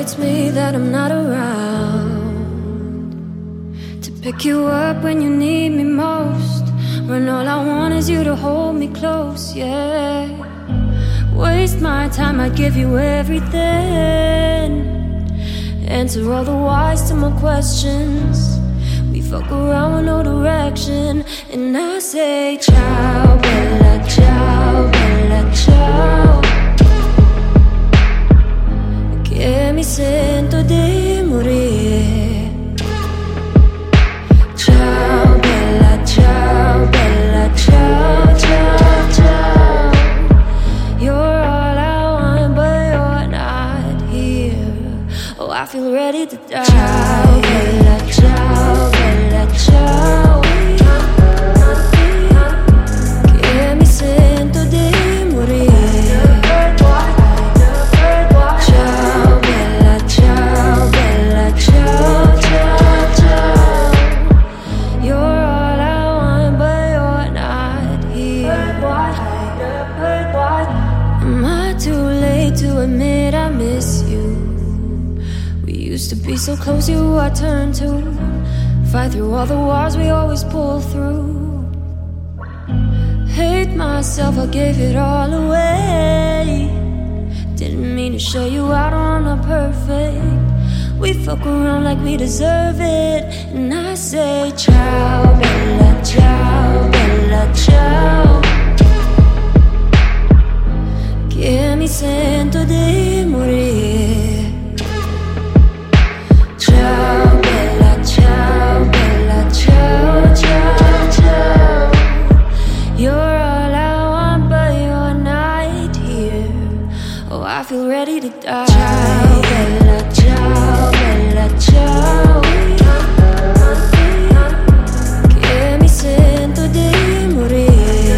hurts me that I'm not around to pick you up when you need me most. When all I want is you to hold me close, yeah. Waste my time, I give you everything. Answer all the whys to my questions. We fuck around with no direction. And I say ciao, bella, ciao, bella, ciao. Che mi sento di morire. Ciao, bella, ciao, bella, ciao, ciao, ciao. You're all I want, but you're not here. Oh, I feel ready to die. Ciao, bella, ciao, bella, ciao. Che mi sento di morire. Ciao, bella, ciao, bella, ciao, ciao, ciao. You're all I want, but you're not here. Am I too late to admit I miss you? We used to be so close, you who I turn to. Fight through all the wars we always pull through. Hate myself, I gave it all away. Didn't mean to show you out on a perfect. We fuck around like we deserve it. And I say ciao, bella, ciao, bella, ciao. Che mi sento di morire. Ciao, bella, ciao, bella, ciao, ciao, ciao. You're all I want, but you're not here. Oh, I feel ready to die. Ciao, bella, ciao, bella, ciao. Che mi sento di morire.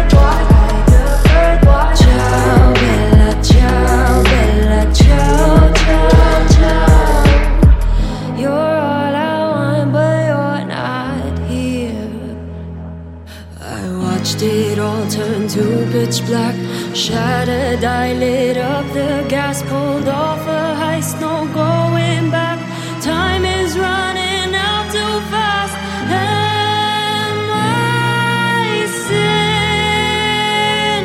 Ciao, bella, ciao, bella, ciao, ciao, ciao. You're all I want, but you're not here. I watched it all turn to pitch black. Shattered, I lit up the gas, pulled off a heist, no going back. Time is running out too fast. Am I sin?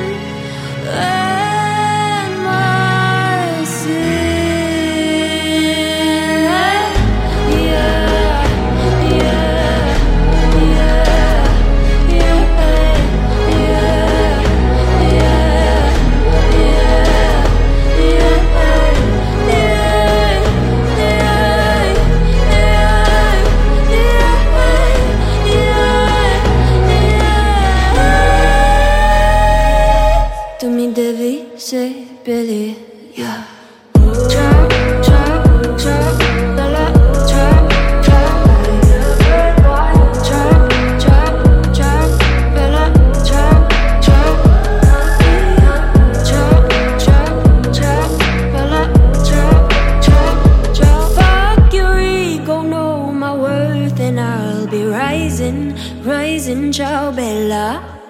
Am I sin? Yeah, yeah, yeah, yeah, tu mi devi seppellire, yeah. Ciao, ciao, ciao, bella, ciao, ciao. Ciao, ciao, ciao, bella, ciao, ciao. Ciao, ciao, ciao, bella, ciao, ciao, ciao. Fuck your ego, know my worth, and I'll be rising, rising, ciao, bella.